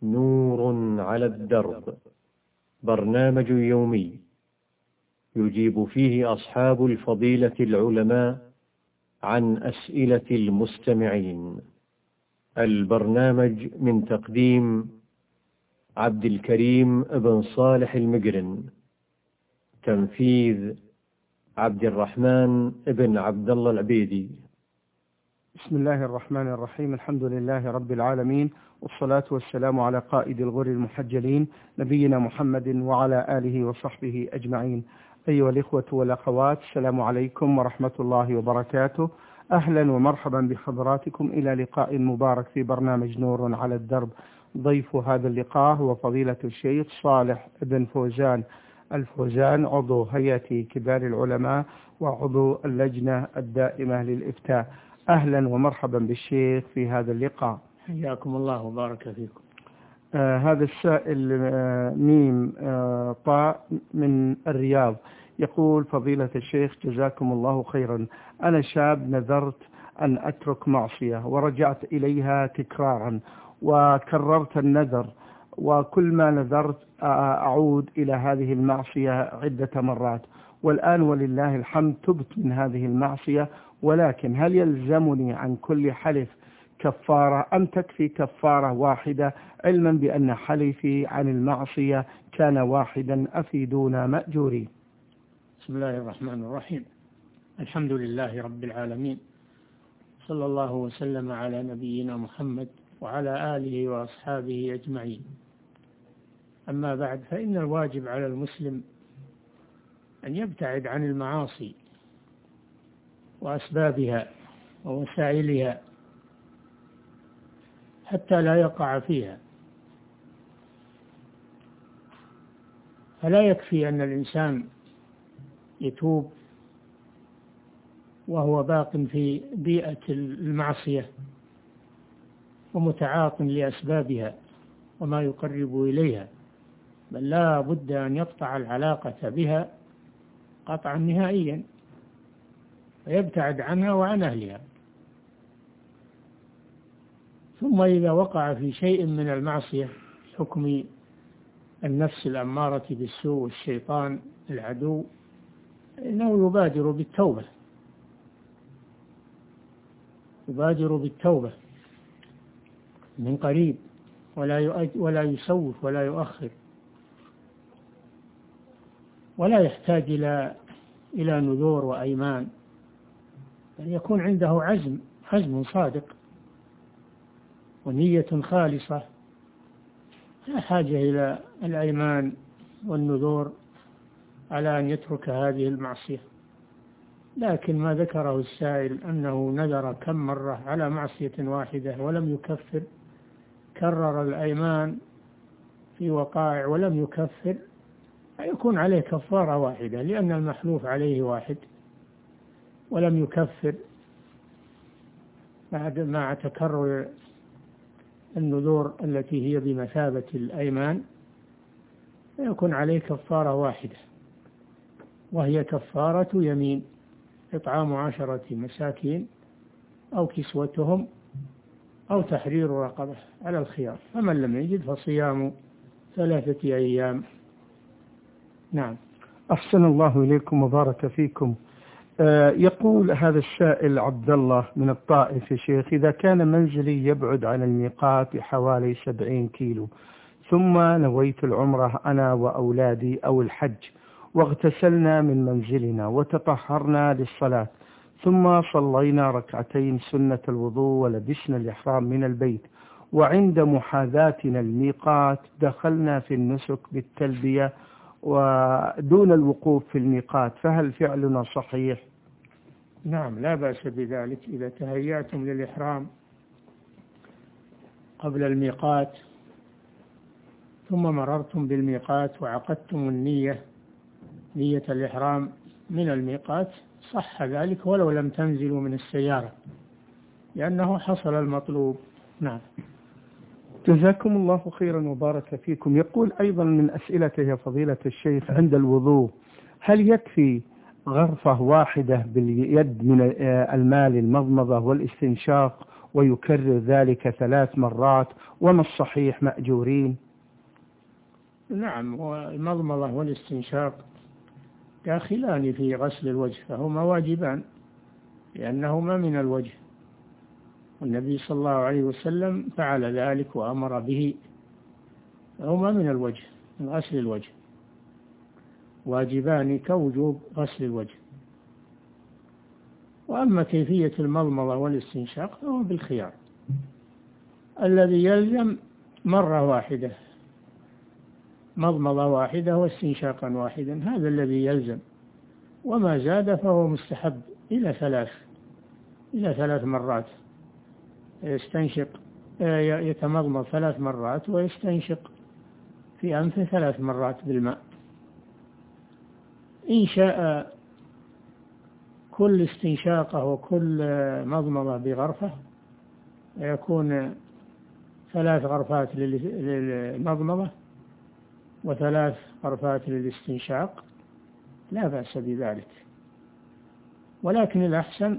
نور على الدرب، برنامج يومي يجيب فيه أصحاب الفضيلة العلماء عن أسئلة المستمعين. البرنامج من تقديم عبد الكريم بن صالح المقرن، تنفيذ عبد الرحمن بن عبد الله العبيدي. بسم الله الرحمن الرحيم. الحمد لله رب العالمين، والصلاة والسلام على قائد الغر المحجلين نبينا محمد وعلى آله وصحبه أجمعين. أيها الإخوة والأخوات، السلام عليكم ورحمة الله وبركاته. أهلا ومرحبا بحضراتكم إلى لقاء مبارك في برنامج نور على الدرب. ضيف هذا اللقاء هو فضيلة الشيخ صالح بن فوزان الفوزان، عضو هيئة كبار العلماء وعضو اللجنة الدائمة للإفتاء. أهلا ومرحبا بالشيخ في هذا اللقاء. حياكم الله وبارك فيكم. هذا السائل ميم طاء من الرياض يقول: فضيلة الشيخ جزاكم الله خيرا، أنا شاب نذرت أن أترك معصية ورجعت إليها تكرارا وكررت النذر، وكل ما نذرت أعود إلى هذه المعصية عدة مرات، والآن ولله الحمد تبت من هذه المعصية، ولكن هل يلزمني عن كل حلف كفارة أم تكفي كفارة واحدة، علما بأن حلفي عن المعصية كان واحدا؟ أفيدونا مأجورين. بسم الله الرحمن الرحيم. الحمد لله رب العالمين، صلى الله وسلم على نبينا محمد وعلى آله وأصحابه أجمعين. أما بعد، فإن الواجب على المسلم أن يبتعد عن المعاصي وأسبابها ووسائلها حتى لا يقع فيها. فلا يكفي أن الإنسان يتوب وهو باق في بيئة المعصية ومتعاط لأسبابها وما يقرب إليها، بل لا بد أن يقطع العلاقة بها قطعا نهائيا ويبتعد عنها وعن أهلها. ثم إذا وقع في شيء من المعصية حكم النفس الأمارة بالسوء والشيطان العدو، إنه يبادر بالتوبة من قريب، ولا يسوف ولا يؤخر، ولا يحتاج إلى نذور وأيمان، بل يكون عنده عزم صادق ونية خالصة، لا حاجة إلى الأيمان والنذور على أن يترك هذه المعصية. لكن ما ذكره السائل أنه نذر كم مرة على معصية واحدة ولم يكفر، كرر الأيمان في وقائع ولم يكفر، يكون عليه كفارة واحدة، لأن المحلوف عليه واحد ولم يكفر مع تكرر النذور التي هي بمثابة الأيمان، يكون عليه كفارة واحدة، وهي كفارة يمين: إطعام 10 مساكين أو كسوتهم أو تحرير رقبة على الخيار، فمن لم يجد فصيام 3 أيام. نعم. أحسن الله إليكم وبارك فيكم. يقول هذا السائل عبد الله من الطائف: يا شيخ، إذا كان منزلي يبعد عن الميقات بحوالي 70 كيلو، ثم نويت العمرة أنا وأولادي أو الحج، واغتسلنا من منزلنا وتطهرنا للصلاة، ثم صلينا ركعتين سنة الوضوء ولبسنا الإحرام من البيت، وعند محاذاتنا الميقات دخلنا في النسك بالتلبية ودون الوقوف في الميقات، فهل فعلنا صحيح؟ نعم، لا بأس بذلك. إذا تهيأتم للإحرام قبل الميقات ثم مررتم بالميقات وعقدتم نية الإحرام من الميقات، صح ذلك ولو لم تنزلوا من السيارة، لأنه حصل المطلوب. نعم. جزاكم الله خيرا وبارك فيكم. يقول أيضا من أسئلته يا فضيلة الشيخ: عند الوضوء هل يكفي غرفة واحدة باليد من الماء للمضمضة والاستنشاق، ويكرر ذلك 3 مرات، وما الصحيح مأجورين؟ نعم، والمضمضة والاستنشاق داخلان في غسل الوجه، فهما واجبان لأنهما من الوجه، والنبي صلى الله عليه وسلم فعل ذلك وأمر به، فهما من الوجه، من غسل الوجه، واجبان كوجوب غسل الوجه. وأما كيفية المضمضة والاستنشاق فهو بالخيار، الذي يلزم مرة واحدة، مضمضة واحدة واستنشاقا واحدا، هذا الذي يلزم، وما زاد فهو مستحب إلى 3 مرات، يستنشق يتمضمض 3 مرات ويستنشق في أنفه 3 مرات بالماء. إن شاء كل استنشاقه وكل مضمضة بغرفة يكون 3 غرفات للمضمضة و3 غرفات للاستنشاق، لا بأس بذلك، ولكن الأحسن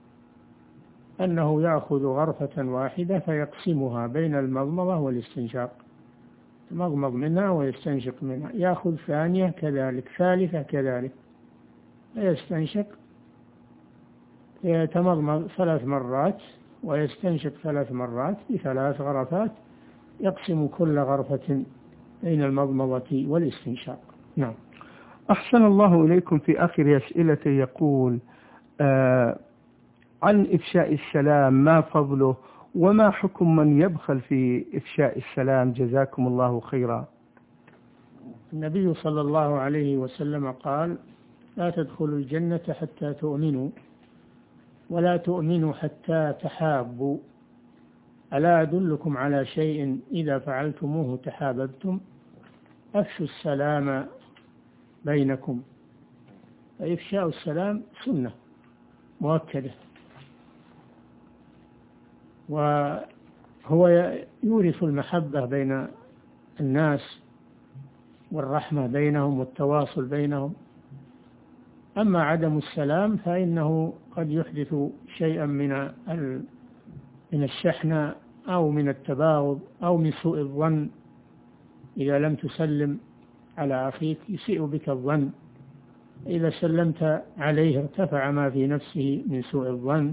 أنه يأخذ غرفة واحدة فيقسمها بين المضمضة والاستنشاق، يمضمض منها ويستنشق منها، يأخذ ثانية كذلك، ثالثة كذلك، يستنشق، يتمضمض 3 مرات ويستنشق 3 مرات ب3 غرفات، يقسم كل غرفة بين المضمضة والاستنشاق. نعم. أحسن الله إليكم. في آخر أسئلته يقول عن إفشاء السلام، ما فضله وما حكم من يبخل في إفشاء السلام؟ جزاكم الله خيرا. النبي صلى الله عليه وسلم قال: لا تدخلوا الجنة حتى تؤمنوا، ولا تؤمنوا حتى تحابوا، ألا أدلكم على شيء إذا فعلتموه تحاببتم؟ أفشوا السلام بينكم. فإفشاء السلام سنة مؤكدة، وهو يورث المحبة بين الناس والرحمة بينهم والتواصل بينهم. أما عدم السلام فإنه قد يحدث شيئا من الشحنة أو من التباغض أو من سوء الظن، إذا لم تسلم على أخيك يسيء بك الظن، إذا سلمت عليه ارتفع ما في نفسه من سوء الظن،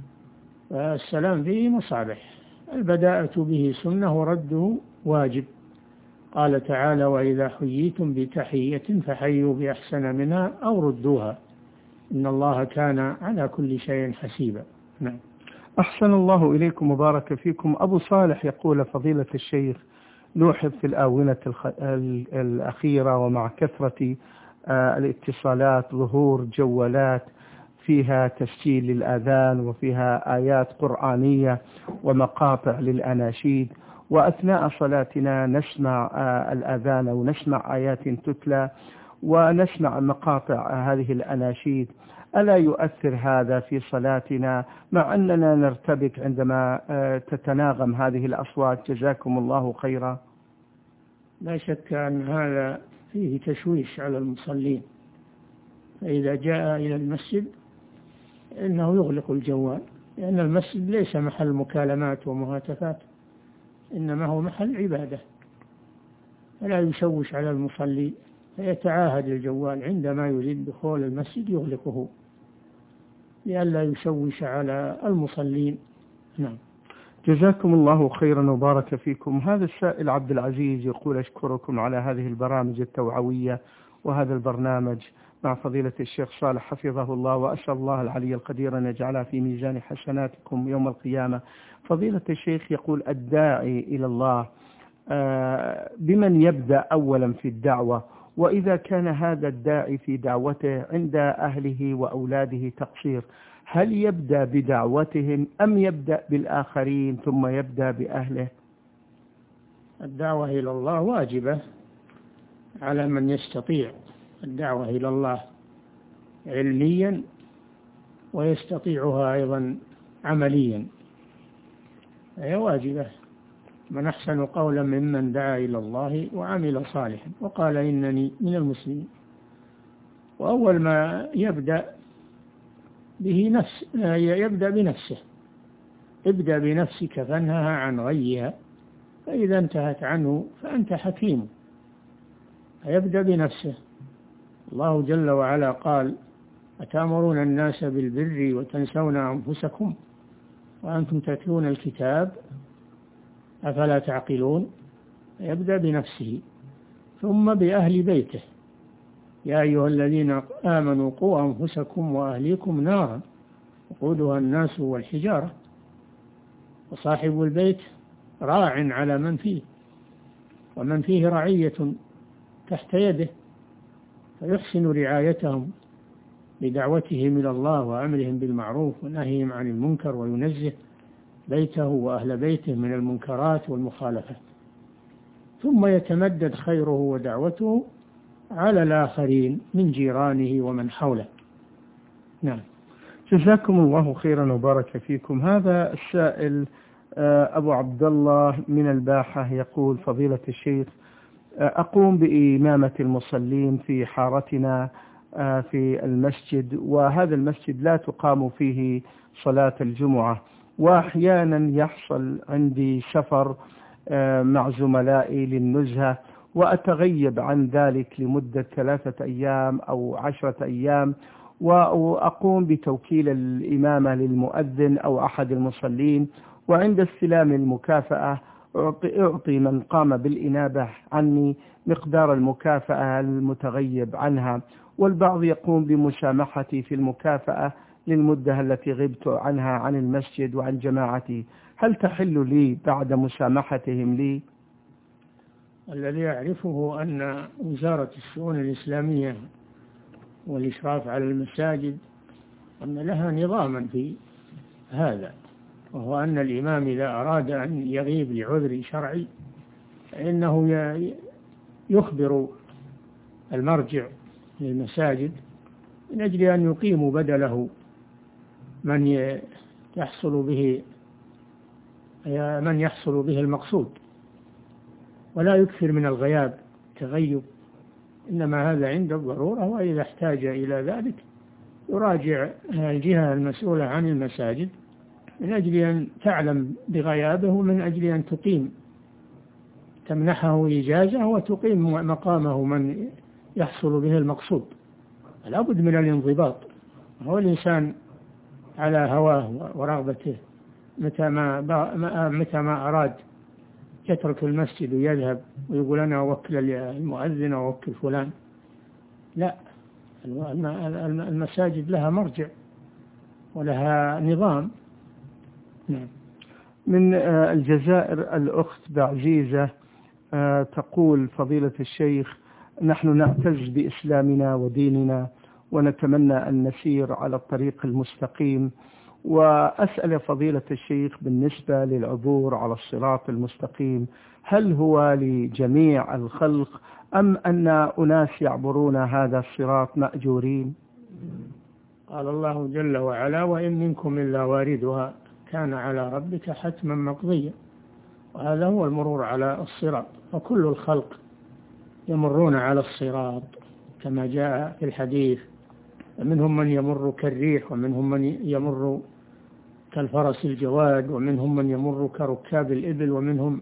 فالسلام فيه مصالح، البداءة به سنة ورده واجب. قال تعالى: وإذا حييتم بتحية فحيوا بأحسن منها أو ردوها إن الله كان على كل شيء حسيبا. نعم. أحسن الله إليكم وبارك فيكم. أبو صالح يقول: فضيلة الشيخ، نوحظ في الآونة الأخيرة ومع كثرة الاتصالات ظهور جوالات فيها تسجيل للآذان وفيها آيات قرآنية ومقاطع للأناشيد، وأثناء صلاتنا نسمع الآذان ونسمع آيات تتلى ونسمع مقاطع هذه الأناشيد، ألا يؤثر هذا في صلاتنا مع أننا نرتبك عندما تتناغم هذه الأصوات؟ جزاكم الله خيرا. لا شك أن هذا فيه تشويش على المصلين، فإذا جاء إلى المسجد إنه يغلق الجوال، لأن المسجد ليس محل مكالمات ومهاتفات، إنما هو محل عبادة، فلا يشوش على المصلي، فيتعاهد الجوال عندما يريد دخول المسجد يغلقه لئلا يشوش على المصلين. نعم. جزاكم الله خيرا وبارك فيكم. هذا السائل عبد العزيز يقول: أشكركم على هذه البرامج التوعوية وهذا البرنامج مع فضيلة الشيخ صالح حفظه الله، وأسأل الله العلي القدير أن يجعلها في ميزان حسناتكم يوم القيامة. فضيلة الشيخ يقول: الداعي إلى الله بمن يبدأ أولا في الدعوة؟ وإذا كان هذا الداعي في دعوته عند أهله وأولاده تقصير، هل يبدأ بدعوتهم أم يبدأ بالآخرين ثم يبدأ بأهله؟ الدعوة إلى الله واجبة على من يستطيع الدعوة إلى الله علميا ويستطيعها أيضا عمليا، هي واجبة. من أحسن قولا ممن دعا إلى الله وعمل صالحا وقال إنني من المسلمين. وأول ما يبدأ بنفسه، ابدأ بنفسك فانهها عن غيها، فإذا انتهت عنه فأنت حكيم. فيبدأ بنفسه. الله جل وعلا قال: أتأمرون الناس بالبر وتنسون أنفسكم وأنتم تتلون الكتاب أفلا تعقلون. يبدأ بنفسه ثم بأهل بيته: يا أيها الذين آمنوا قوا أنفسكم وأهليكم نارا وقودها الناس والحجارة. وصاحب البيت راع على من فيه، ومن فيه رعية تحت يده، فيحسن رعايتهم بدعوتهم إلى الله وأمرهم بالمعروف ونهيهم عن المنكر، وينزه بيته وأهل بيته من المنكرات والمخالفات، ثم يتمدد خيره ودعوته على الآخرين من جيرانه ومن حوله. نعم. جزاكم الله خيرا وبارك فيكم. هذا السائل أبو عبد الله من الباحة يقول: فضيلة الشيخ، أقوم بإمامة المصلين في حارتنا في المسجد، وهذا المسجد لا تقام فيه صلاة الجمعة، وأحيانا يحصل عندي سفر مع زملائي للنزهة، وأتغيب عن ذلك لمدة 3 أيام أو 10 أيام، وأقوم بتوكيل الإمامة للمؤذن أو أحد المصلين، وعند استلام المكافأة أعطي من قام بالإنابة عني مقدار المكافأة المتغيب عنها، والبعض يقوم بمسامحتي في المكافأة للمدة التي غبت عنها عن المسجد وعن جماعتي. هل تحل لي بعد مسامحتهم لي؟ الذي أعرفه أن وزارة الشؤون الإسلامية والإشراف على المساجد أن لها نظاما في هذا، وهو أن الإمام إذا أراد أن يغيب لعذر شرعي فإنه يخبر المرجع للمساجد من أجل أن يقيموا بدله من يحصل به المقصود، ولا يكثر من الغياب تغيب، إنما هذا عند الضرورة، وإذا احتاج إلى ذلك يراجع الجهة المسؤولة عن المساجد من أجل أن تعلم بغيابه، من أجل أن تمنحه إجازة وتقيم مقامه من يحصل به المقصود. لا بد من الانضباط. هو الإنسان على هواه ورغبته، متى ما أراد يترك المسجد ويذهب ويقول أنا أوكل المؤذن أو أوكل فلان. لا، المساجد لها مرجع ولها نظام. نعم. من الجزائر الأخت بعزيزة تقول: فضيلة الشيخ، نحن نعتز بإسلامنا وديننا ونتمنى أن نسير على الطريق المستقيم، وأسأل فضيلة الشيخ بالنسبة للعبور على الصراط المستقيم، هل هو لجميع الخلق أم أن أناس يعبرون هذا الصراط مأجورين؟ قال الله جل وعلا: وإن منكم إلا واردها كان على ربك حتما مقضيا. وهذا هو المرور على الصراط، وكل الخلق يمرون على الصراط كما جاء في الحديث: ومنهم من يمر كالريح، ومنهم من يمر كالفرس الجواد، ومنهم من يمر كركاب الإبل، ومنهم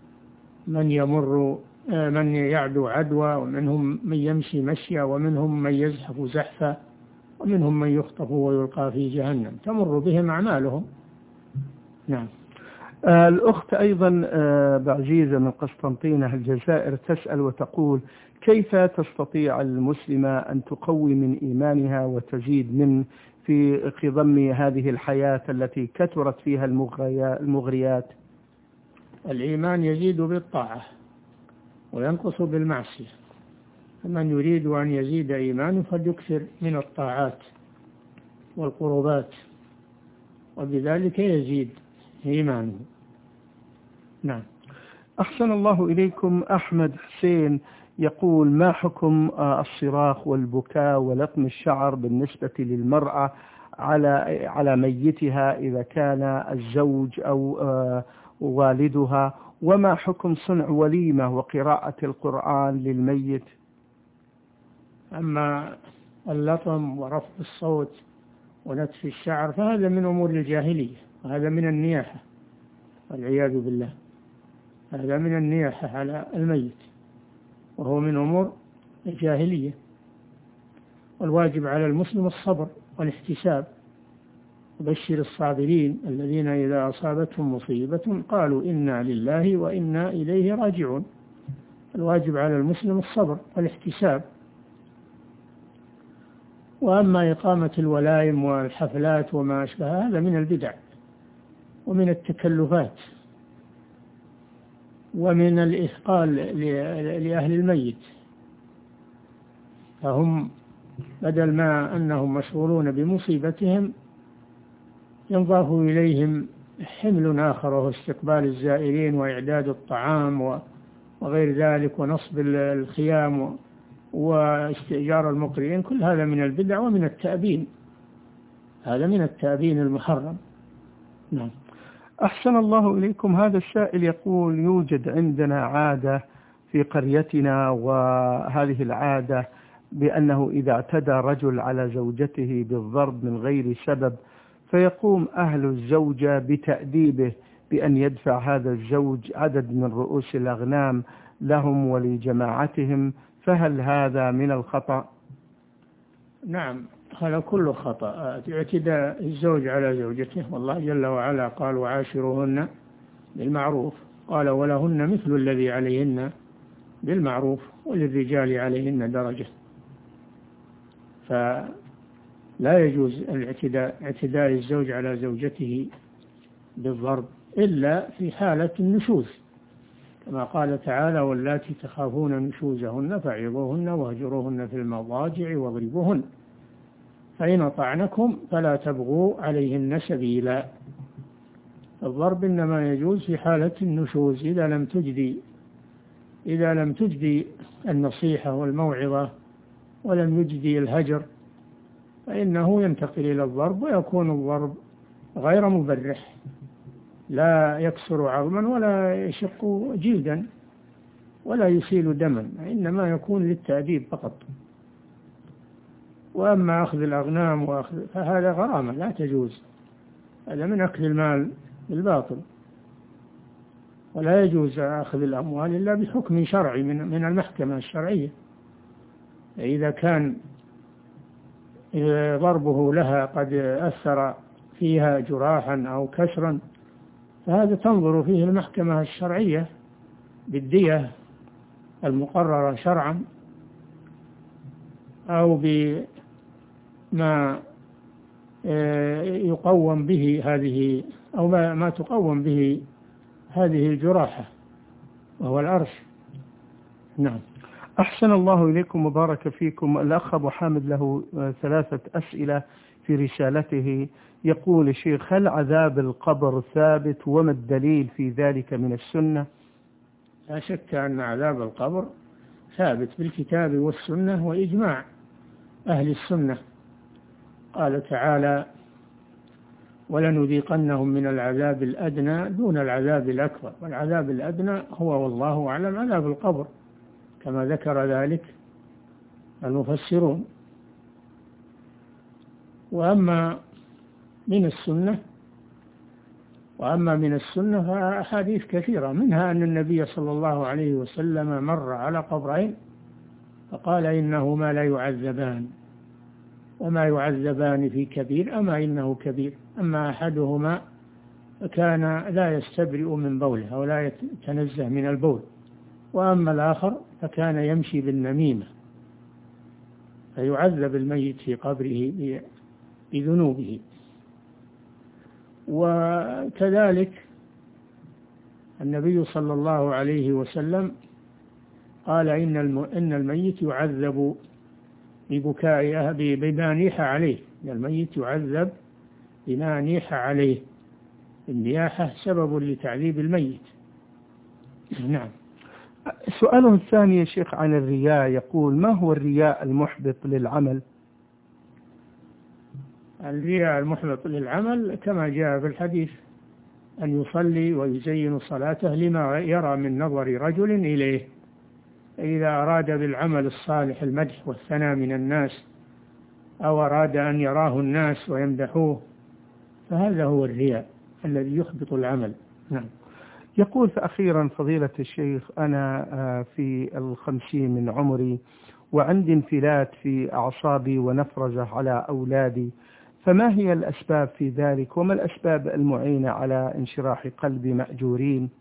من يعدو عدوى، ومنهم من يمشي مشيا، ومنهم من يزحف زحفا، ومنهم من يخطف ويلقى في جهنم، تمر بهم أعمالهم. نعم. الأخت أيضا بعزيزة من قسطنطينة الجزائر تسأل وتقول: كيف تستطيع المسلمة أن تقوي من إيمانها وتزيد من في خضم هذه الحياة التي كثرت فيها المغريات؟ الإيمان يزيد بالطاعة وينقص بالمعصية، فمن يريد أن يزيد إيمانه فليكثر من الطاعات والقربات، وبذلك يزيد إيمانه. نعم. أحسن الله إليكم. أحمد حسين يقول: ما حكم الصراخ والبكاء ولطم الشعر بالنسبة للمرأة على ميتها إذا كان الزوج أو والدها، وما حكم صنع وليمة وقراءة القرآن للميت؟ أما اللطم ورفع الصوت ونتف الشعر فهذا من أمور الجاهلية، هذا من النياحة والعياذ بالله، هذا من النياحة على الميت، وهو من أمور الجاهلية. والواجب على المسلم الصبر والاحتساب. وبشر الصابرين الذين إذا أصابتهم مصيبة قالوا إنا لله وإنا إليه راجعون. الواجب على المسلم الصبر والاحتساب. وأما إقامة الولائم والحفلات وما أشبه هذا من البدع ومن التكلفات ومن الإثقال لأهل الميت، فهم بدل ما أنهم مشغولون بمصيبتهم ينضاف إليهم حمل آخر، وهو استقبال الزائرين وإعداد الطعام وغير ذلك، ونصب الخيام واستئجار المقرئين. كل هذا من البدع ومن التأبين، هذا من التأبين المحرم. نعم. أحسن الله إليكم. هذا السائل يقول: يوجد عندنا عادة في قريتنا، وهذه العادة بأنه إذا اعتدى رجل على زوجته بالضرب من غير سبب فيقوم أهل الزوجة بتأديبه بأن يدفع هذا الزوج عدد من رؤوس الأغنام لهم ولجماعتهم، فهل هذا من الخطأ؟ نعم، هذا كله خطأ، اعتداء الزوج على زوجته. والله جل وعلا قال: وعاشروهن بالمعروف، قال: ولهن مثل الذي عليهن بالمعروف وللرجال عليهن درجة. فلا يجوز اعتداء الزوج على زوجته بالضرب إلا في حالة النشوز، كما قال تعالى: واللاتي تخافون نشوزهن فعظوهن واهجروهن في المضاجع واضربوهن فإن أطعنكم فلا تبغوا عليهن سبيلا. الضرب إنما يجوز في حالة النشوز، إذا لم تجدي النصيحة والموعظة ولم يجدي الهجر فإنه ينتقل إلى الضرب، ويكون الضرب غير مبرح، لا يكسر عظما ولا يشق جلدا ولا يسيل دما، إنما يكون للتأديب فقط. وأما أخذ الأغنام فهذا غرامة لا تجوز، هذا من أكل المال بالباطل، ولا يجوز أخذ الأموال إلا بحكم شرعي من المحكمة الشرعية. إذا كان ضربه لها قد أثر فيها جراحا أو كسرا فهذا تنظر فيه المحكمة الشرعية بالدية المقررة شرعا، أو بما يقوم به هذه، أو ما تقوم به هذه الجراحة، وهو الأرش. نعم. أحسن الله إليكم وبارك فيكم. الأخ أبو حامد له 3 أسئلة في رسالته. يقول: شيخ، هل عذاب القبر ثابت، وما الدليل في ذلك من السنة؟ لا شك أن عذاب القبر ثابت بالكتاب والسنة وإجماع أهل السنة. قال تعالى: ولنذيقنهم من العذاب الأدنى دون العذاب الأكبر، والعذاب الأدنى هو والله أعلم عذاب القبر، كما ذكر ذلك المفسرون. وأما من السنة فأحاديث كثيرة، منها أن النبي صلى الله عليه وسلم مر على قبرين فقال: إنهما لا يعذبان وما يعذبان في كبير أما إنه كبير، أما أحدهما فكان لا يستبرئ من بوله أو لا يتنزه من البول، وأما الآخر فكان يمشي بالنميمة، فيعذب الميت في قبره بذنوبه. وكذلك النبي صلى الله عليه وسلم قال: إن الميت يعذب ببكائه بما نيح عليه، الميت يعذب بما نيح عليه، النياحة سبب لتعذيب الميت. نعم. سؤاله الثاني يا شيخ عن الرياء، يقول: ما هو الرياء المحبط للعمل؟ الرياء المحبط للعمل كما جاء في الحديث: أن يصلي ويزين صلاته لما يرى من نظر رجل إليه. إذا أراد بالعمل الصالح المدح والثناء من الناس، أو أراد أن يراه الناس ويمدحوه، فهذا هو الرياء. الذي يحبط العمل. نعم. يقول أخيرا فضيلة الشيخ، أنا في 50 من عمري وعندي انفلات في أعصابي ونفرزة على أولادي، فما هي الأسباب في ذلك، وما الأسباب المعينة على انشراح قلب مأجورين؟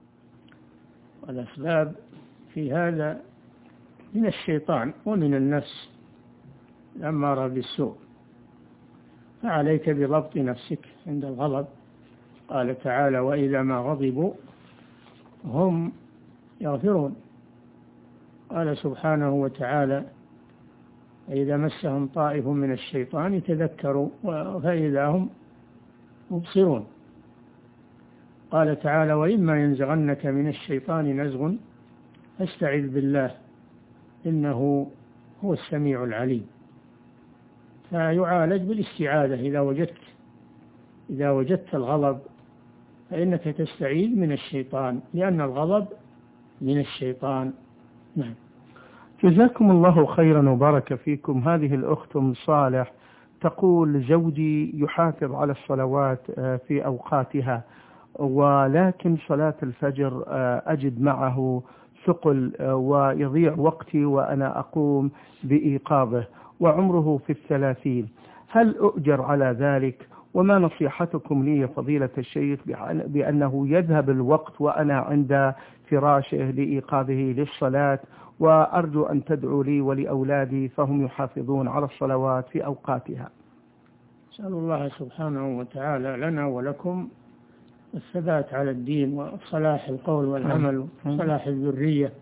الأسباب في هذا من الشيطان ومن النفس الأمارة بالسوء، فعليك بضبط نفسك عند الغضب. قال تعالى: وإذا ما غضبوا هم يغفرون. قال سبحانه وتعالى: إذا مسهم طائف من الشيطان تذكروا فإذا هم مبصرون. قال تعالى: وإما ينزغنك من الشيطان نزغ فاستعذ بالله إنه هو السميع العليم. فيعالج بالاستعاذة. إذا وجدت الغضب فإنك تستعيذ من الشيطان، لأن الغضب من الشيطان. نعم. جزاكم الله خيرا وبارك فيكم. هذه الأخت أم صالح تقول: زوجي يحافظ على الصلوات في أوقاتها، ولكن صلاة الفجر أجد معه ثقل ويضيع وقتي وأنا أقوم بإيقاظه، وعمره في 30. هل أؤجر على ذلك؟ وما نصيحتكم لي فضيلة الشيخ بأنه يذهب الوقت وأنا عند فراشه لإيقاظه للصلاة، وأرجو أن تدعوا لي ولأولادي فهم يحافظون على الصلوات في أوقاتها. أسأل الله سبحانه وتعالى لنا ولكم الثبات على الدين وصلاح القول والعمل وصلاح الذرية.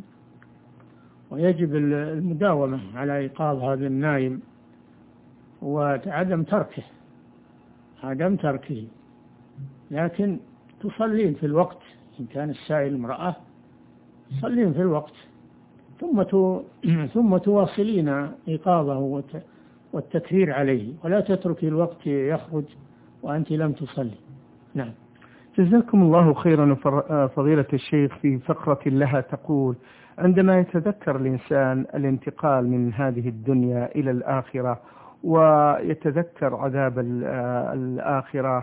ويجب المداومة على إيقاظ هذا النائم وعدم تركه، لكن تصلين في الوقت. إن كان السائل امرأة تصلين في الوقت، ثم تواصلين إيقاظه والتكثير عليه، ولا تترك الوقت يخرج وأنت لم تصلي. نعم. جزاكم الله خيرا. فضيلة الشيخ في فقرة لها تقول: عندما يتذكر الإنسان الانتقال من هذه الدنيا إلى الآخرة، ويتذكر عذاب الآخرة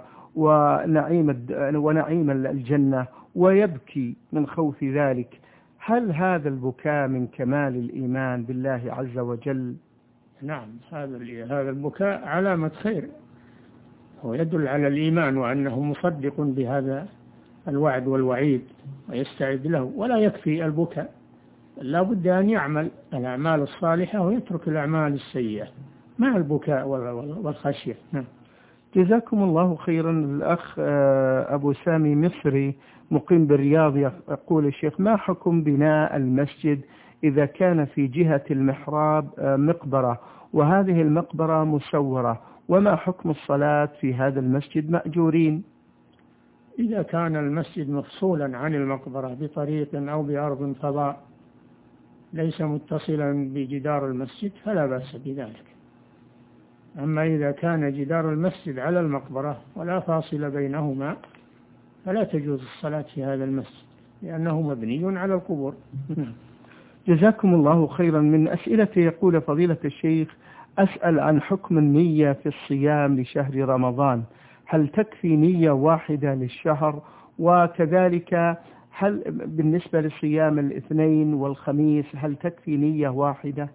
ونعيم الجنة ويبكي من خوف ذلك، هل هذا البكاء من كمال الإيمان بالله عز وجل؟ نعم، هذا البكاء علامة خير، هو يدل على الإيمان وأنه مصدق بهذا الوعد والوعيد ويستعد له. ولا يكفي البكاء، لا بد أن يعمل الأعمال الصالحة ويترك الأعمال السيئة مع البكاء والخشية. جزاكم الله خيرا. الأخ أبو سامي مصري مقيم بالرياض يقول: الشيخ، ما حكم بناء المسجد إذا كان في جهة المحراب مقبرة وهذه المقبرة مسورة، وما حكم الصلاة في هذا المسجد مأجورين؟ إذا كان المسجد مفصولا عن المقبرة بطريق أو بأرض فضاء ليس متصلا بجدار المسجد فلا بأس بذلك. أما إذا كان جدار المسجد على المقبرة ولا فاصل بينهما فلا تجوز الصلاة في هذا المسجد لأنه مبني على القبور. جزاكم الله خيرا. من أسئلة يقول: فضيلة الشيخ، أسأل عن حكم النية في الصيام لشهر رمضان، هل تكفي نية واحدة للشهر؟ وكذلك هل بالنسبة لصيام الاثنين والخميس هل تكفي نية واحدة؟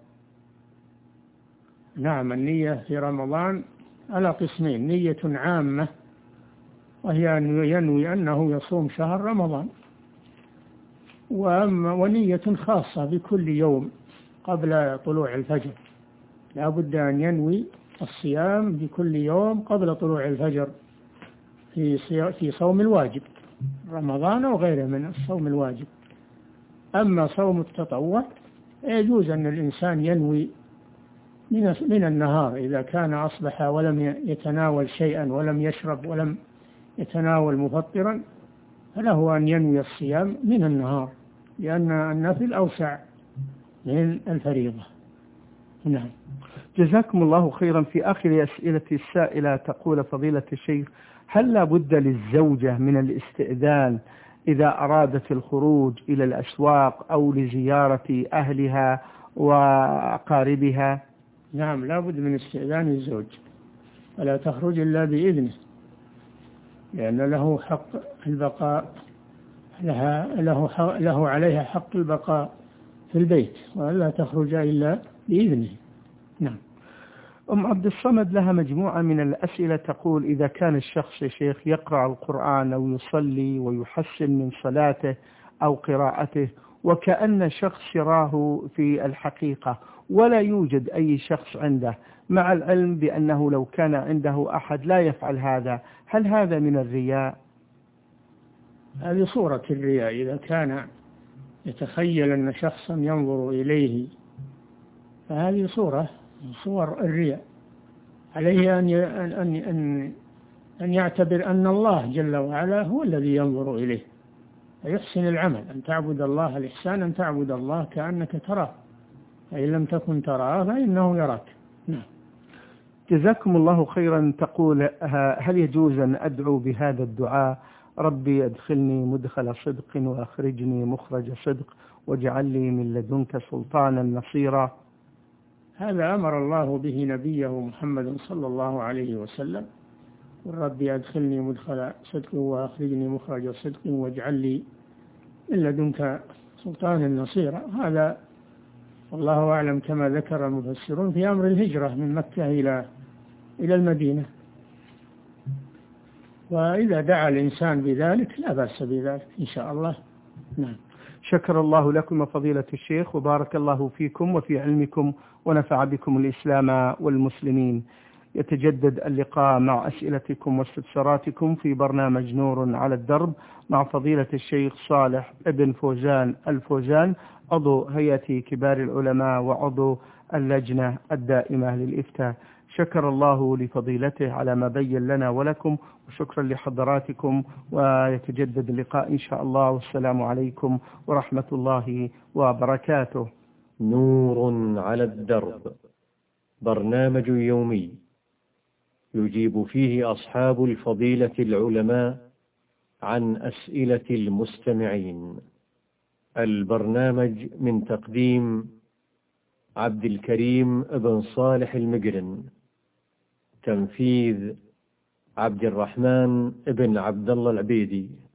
نعم، النية في رمضان على قسمين: نية عامة وهي أن ينوي أنه يصوم شهر رمضان، ونية خاصة بكل يوم قبل طلوع الفجر، لا بد أن ينوي الصيام بكل يوم قبل طلوع الفجر في صوم الواجب رمضان أو غيره من الصوم الواجب. أما صوم التطوع يجوز أن الإنسان ينوي من النهار، إذا كان أصبح ولم يتناول شيئا ولم يشرب ولم يتناول مفطرا فله أن ينوي الصيام من النهار، لأن النفل أوسع من الفريضة. نعم. جزاكم الله خيرا. في آخر أسئلة السائلة تقول: فضيلة الشيخ، هل لا بد للزوجة من الاستئذان إذا أرادت الخروج إلى الأسواق أو لزيارة أهلها وأقاربها؟ نعم، لا بد من استئذان الزوج، فلا تخرج إلا بإذنه. لأن له حق البقاء، له عليها حق البقاء في البيت ولا تخرج إلا بإذنه. نعم. أم عبد الصمد لها مجموعة من الأسئلة تقول: إذا كان الشخص يا شيخ يقرأ القرآن أو يصلي ويحسن من صلاته أو قراءته وكأن شخص يراه في الحقيقة ولا يوجد أي شخص عنده، مع العلم بأنه لو كان عنده أحد لا يفعل هذا، هل هذا من الرياء؟ هذه صورة الرياء. إذا كان يتخيل أن شخصا ينظر إليه فهذه صور الرياء. عليه أن يعتبر أن الله جل وعلا هو الذي ينظر إليه، فيحسن العمل. أن تعبد الله، الإحسان أن تعبد الله كأنك تراه، فإن لم تكن تراه فإنه يراك. نعم. جزاكم الله خيرا. تقول: هل يجوز أن أدعو بهذا الدعاء: ربي أدخلني مدخل صدق وأخرجني مخرج صدق واجعل لي من لدنك سلطانا نصيرا؟ هذا أمر الله به نبيه محمد صلى الله عليه وسلم: ربي أدخلني مدخل صدق وأخرجني مخرج صدق واجعل لي من لدنك سلطانا نصيرا. هذا والله أعلم كما ذكر المفسرون في أمر الهجرة من مكة إلى المدينة. وإذا دعا الإنسان بذلك لا بأس بذلك إن شاء الله. نعم. شكر الله لكم فضيلة الشيخ وبارك الله فيكم وفي علمكم ونفع بكم الإسلام والمسلمين. يتجدد اللقاء مع أسئلتكم واستفساراتكم في برنامج نور على الدرب مع فضيلة الشيخ صالح ابن فوزان الفوزان، عضو هيئة كبار العلماء وعضو اللجنة الدائمة للإفتاء. شكر الله لفضيلته على ما بين لنا ولكم، وشكرا لحضراتكم، ويتجدد اللقاء إن شاء الله، والسلام عليكم ورحمة الله وبركاته. نور على الدرب، برنامج يومي يجيب فيه أصحاب الفضيلة العلماء عن أسئلة المستمعين. البرنامج من تقديم عبد الكريم بن صالح المقرن، تنفيذ عبد الرحمن بن عبد الله العبيدي.